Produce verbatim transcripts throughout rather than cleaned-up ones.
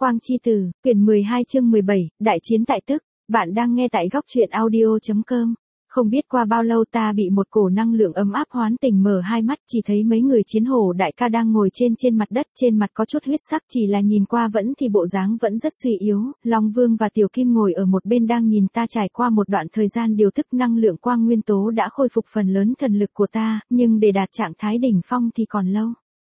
Quang Chi Tử, quyển mười hai chương mười bảy, Đại chiến tại tức. Bạn đang nghe tại góc truyện audio chấm com. Không biết qua bao lâu ta bị một cổ năng lượng ấm áp hoán tỉnh, mở hai mắt chỉ thấy mấy người chiến hổ đại ca đang ngồi trên trên mặt đất, trên mặt có chút huyết sắc, chỉ là nhìn qua vẫn thì bộ dáng vẫn rất suy yếu. Long Vương và Tiểu Kim ngồi ở một bên đang nhìn ta trải qua một đoạn thời gian điều tức năng lượng quang nguyên tố đã khôi phục phần lớn thần lực của ta, nhưng để đạt trạng thái đỉnh phong thì còn lâu.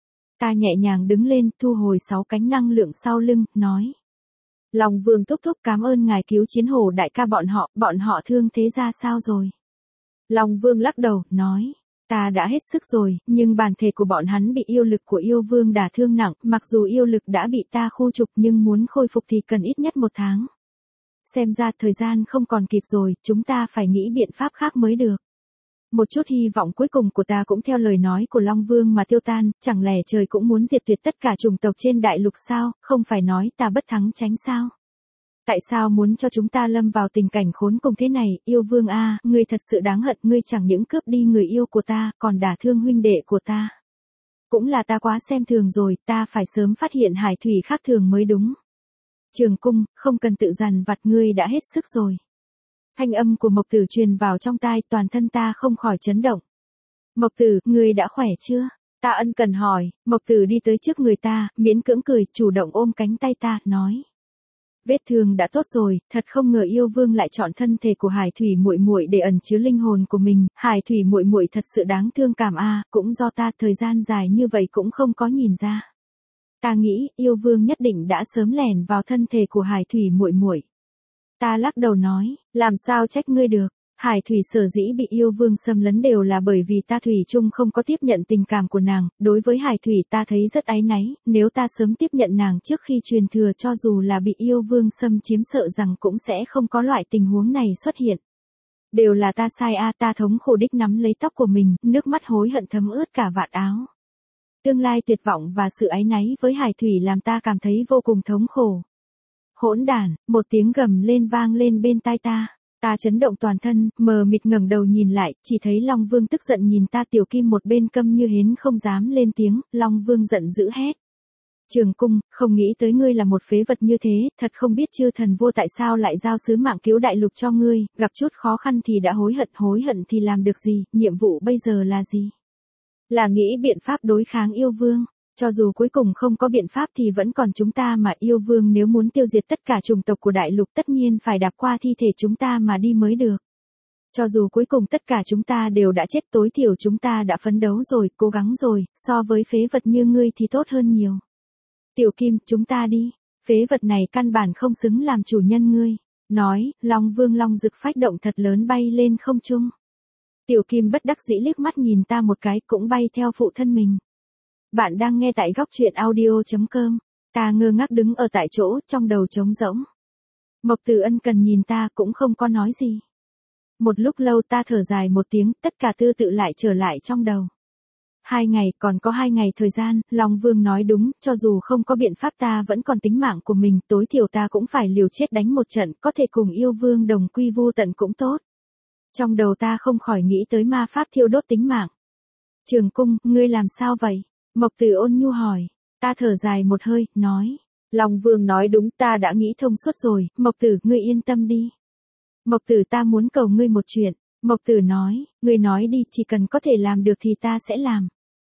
Ta nhẹ nhàng đứng lên, thu hồi sáu cánh năng lượng sau lưng, nói. Long Vương thúc thúc, cảm ơn ngài cứu chiến hổ đại ca bọn họ, bọn họ thương thế ra sao rồi? Long Vương lắc đầu, nói. Ta đã hết sức rồi, nhưng bản thể của bọn hắn bị yêu lực của yêu vương đả thương nặng, mặc dù yêu lực đã bị ta khu trục nhưng muốn khôi phục thì cần ít nhất một tháng. Xem ra thời gian không còn kịp rồi, chúng ta phải nghĩ biện pháp khác mới được. Một chút hy vọng cuối cùng của ta cũng theo lời nói của Long Vương mà tiêu tan, chẳng lẽ trời cũng muốn diệt tuyệt tất cả chủng tộc trên đại lục sao, không phải nói ta bất thắng tránh sao? Tại sao muốn cho chúng ta lâm vào tình cảnh khốn cùng thế này, yêu vương a, ngươi thật sự đáng hận, ngươi chẳng những cướp đi người yêu của ta, còn đả thương huynh đệ của ta. Cũng là ta quá xem thường rồi, ta phải sớm phát hiện hải thủy khác thường mới đúng. Trường Cung, không cần tự dằn vặt, ngươi đã hết sức rồi. Thanh âm của Mộc Tử truyền vào trong tai, toàn thân ta không khỏi chấn động. Mộc Tử, ngươi đã khỏe chưa? Ta ân cần hỏi. Mộc Tử đi tới trước người ta, miễn cưỡng cười, chủ động ôm cánh tay ta, nói. Vết thương đã tốt rồi, thật không ngờ yêu vương lại chọn thân thể của Hải Thủy muội muội để ẩn chứa linh hồn của mình. Hải Thủy muội muội thật sự đáng thương cảm a, cũng do ta thời gian dài như vậy cũng không có nhìn ra. Ta nghĩ yêu vương nhất định đã sớm lẻn vào thân thể của Hải Thủy muội muội. Ta lắc đầu nói, làm sao trách ngươi được, Hải Thủy sở dĩ bị yêu vương xâm lấn đều là bởi vì ta Thủy chung không có tiếp nhận tình cảm của nàng, đối với Hải Thủy ta thấy rất áy náy, nếu ta sớm tiếp nhận nàng trước khi truyền thừa cho dù là bị yêu vương xâm chiếm sợ rằng cũng sẽ không có loại tình huống này xuất hiện. Đều là ta sai a, ta thống khổ đích nắm lấy tóc của mình, nước mắt hối hận thấm ướt cả vạt áo. Tương lai tuyệt vọng và sự áy náy với Hải Thủy làm ta cảm thấy vô cùng thống khổ. Hỗn đản, một tiếng gầm lên vang lên bên tai ta. Ta chấn động toàn thân, mờ mịt ngẩng đầu nhìn lại, chỉ thấy Long Vương tức giận nhìn ta. Tiểu Kim một bên câm như hến không dám lên tiếng. Long Vương giận dữ hét. Trường Cung, không nghĩ tới ngươi là một phế vật như thế, thật không biết chư thần vua tại sao lại giao sứ mạng cứu đại lục cho ngươi, gặp chút khó khăn thì đã hối hận, hối hận thì làm được gì, nhiệm vụ bây giờ là gì? Là nghĩ biện pháp đối kháng yêu vương. Cho dù cuối cùng không có biện pháp thì vẫn còn chúng ta mà, yêu vương nếu muốn tiêu diệt tất cả chủng tộc của đại lục tất nhiên phải đạp qua thi thể chúng ta mà đi mới được. Cho dù cuối cùng tất cả chúng ta đều đã chết, tối thiểu chúng ta đã phấn đấu rồi, cố gắng rồi, so với phế vật như ngươi thì tốt hơn nhiều. Tiểu Kim, chúng ta đi, phế vật này căn bản không xứng làm chủ nhân ngươi. Nói, Long Vương long rực phách động thật lớn bay lên không trung. Tiểu Kim bất đắc dĩ liếc mắt nhìn ta một cái cũng bay theo phụ thân mình. Bạn đang nghe tại góc truyện audio chấm com. Ta ngơ ngác đứng ở tại chỗ, trong đầu trống rỗng. Mộc Tử ân cần nhìn ta cũng không có nói gì. Một lúc lâu ta thở dài một tiếng, tất cả tư tự lại trở lại trong đầu. Hai ngày, còn có hai ngày thời gian, Long Vương nói đúng, cho dù không có biện pháp ta vẫn còn tính mạng của mình, tối thiểu ta cũng phải liều chết đánh một trận, có thể cùng yêu vương đồng quy vu tận cũng tốt. Trong đầu ta không khỏi nghĩ tới ma pháp thiêu đốt tính mạng. Trường Cung, ngươi làm sao vậy? Mộc Tử ôn nhu hỏi. Ta thở dài một hơi, nói. Long Vương nói đúng, ta đã nghĩ thông suốt rồi, Mộc Tử, ngươi yên tâm đi. Mộc Tử, ta muốn cầu ngươi một chuyện. Mộc Tử nói, ngươi nói đi, chỉ cần có thể làm được thì ta sẽ làm.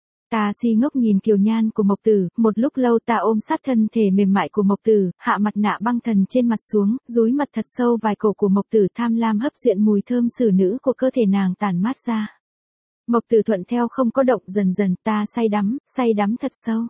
Ta si ngốc nhìn kiều nhan của Mộc Tử, một lúc lâu ta ôm sát thân thể mềm mại của Mộc Tử, hạ mặt nạ băng thần trên mặt xuống, dúi mặt thật sâu vài cổ của Mộc Tử, tham lam hấp duyện mùi thơm xử nữ của cơ thể nàng tản mát ra. Mộc Tử thuận theo không có động, dần dần ta say đắm, say đắm thật sâu.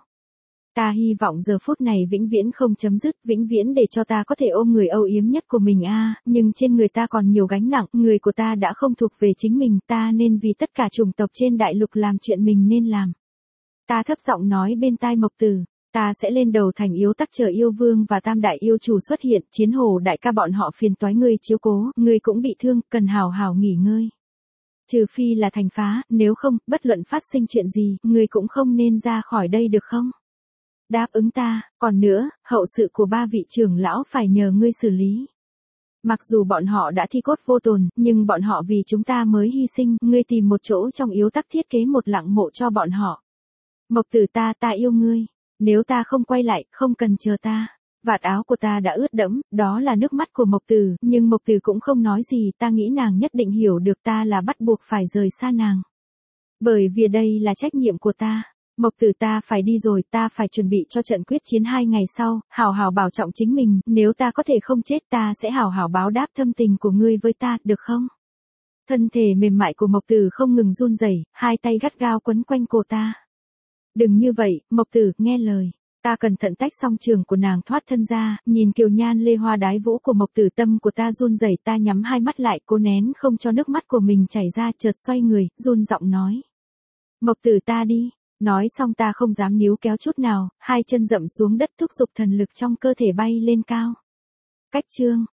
Ta hy vọng giờ phút này vĩnh viễn không chấm dứt, vĩnh viễn để cho ta có thể ôm người âu yếm nhất của mình a, à, nhưng trên người ta còn nhiều gánh nặng, người của ta đã không thuộc về chính mình, ta nên vì tất cả chủng tộc trên đại lục làm chuyện mình nên làm. Ta thấp giọng nói bên tai Mộc Tử, ta sẽ lên đầu thành yếu tắc chờ yêu vương và tam đại yêu chủ xuất hiện, chiến hổ đại ca bọn họ phiền toái ngươi chiếu cố, ngươi cũng bị thương, cần hào hào nghỉ ngơi. Trừ phi là thành phá, nếu không, bất luận phát sinh chuyện gì, ngươi cũng không nên ra khỏi đây được không? Đáp ứng ta, còn nữa, hậu sự của ba vị trưởng lão phải nhờ ngươi xử lý. Mặc dù bọn họ đã thi cốt vô tồn, nhưng bọn họ vì chúng ta mới hy sinh, ngươi tìm một chỗ trong yếu tắc thiết kế một lặng mộ cho bọn họ. Mộc Tử, ta, ta yêu ngươi. Nếu ta không quay lại, không cần chờ ta. Vạt áo của ta đã ướt đẫm, đó là nước mắt của Mộc Tử, nhưng Mộc Tử cũng không nói gì, ta nghĩ nàng nhất định hiểu được ta là bắt buộc phải rời xa nàng. Bởi vì đây là trách nhiệm của ta. Mộc Tử, ta phải đi rồi, ta phải chuẩn bị cho trận quyết chiến hai ngày sau, hảo hảo bảo trọng chính mình, nếu ta có thể không chết ta sẽ hảo hảo báo đáp thâm tình của ngươi với ta, được không? Thân thể mềm mại của Mộc Tử không ngừng run rẩy, hai tay gắt gao quấn quanh cổ ta. Đừng như vậy, Mộc Tử, nghe lời. Ta cẩn thận tách song trường của nàng thoát thân ra, nhìn kiều nhan lê hoa đái vũ của Mộc Tử, tâm của ta run rẩy, ta nhắm hai mắt lại, cố nén không cho nước mắt của mình chảy ra, chợt xoay người, run giọng nói. Mộc Tử, ta đi. Nói xong ta không dám níu kéo chút nào, hai chân dậm xuống đất thúc giục thần lực trong cơ thể bay lên cao. Cách chương